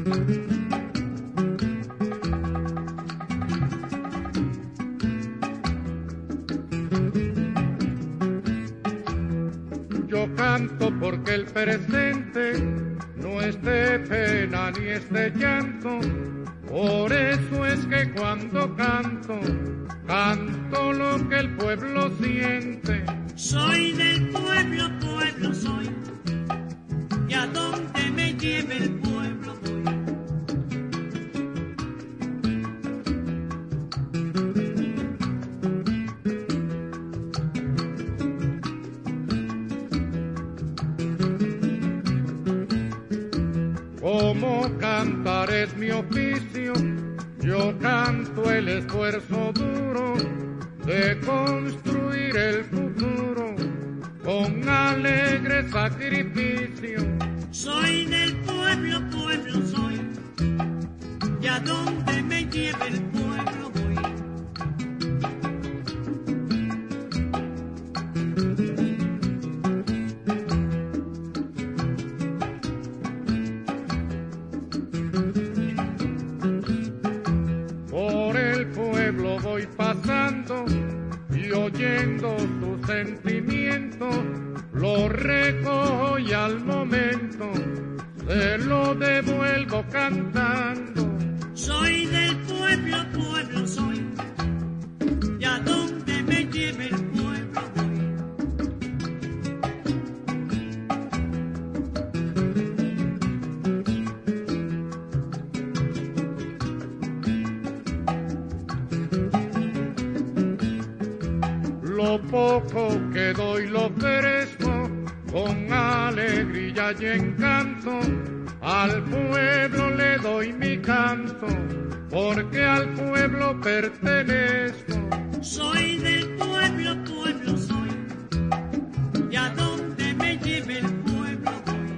Yo canto porque el presente no es de pena ni es de llanto. Por eso es que cuando canto, canto lo que el pueblo siente. Soy del pueblo, pueblo soy, y a donde me lleve el pueblo voy. Como cantar es mi oficio, yo canto el esfuerzo duro de construir el futuro con alegre sacrificio. Soy del pueblo, pueblo soy, y a donde me lleve el pueblo voy. Por el pueblo voy pasando y oyendo sus sentimientos, lo recojo y al momento se lo devuelvo cantando. Soy del pueblo, pueblo soy, y a donde me lleve el pueblo voy. Lo poco que doy lo ofrezco con alegría y encanto. Al pueblo le doy mi canto, porque al pueblo pertenezco. Soy del pueblo, pueblo soy, y a donde me lleve el pueblo voy.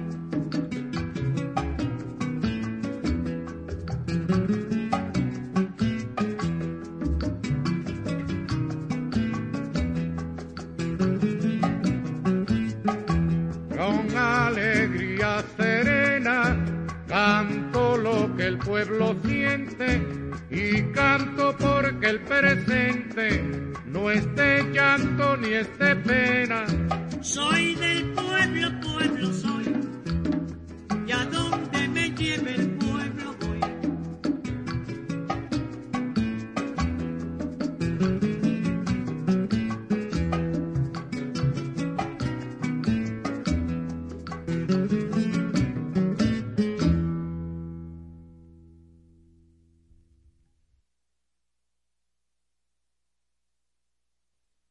Con alegría serena canto lo que el pueblo siente y canto porque el presente no es de llanto ni es de pena. Soy del pueblo, pueblo soy, y a donde me lleve el pueblo voy.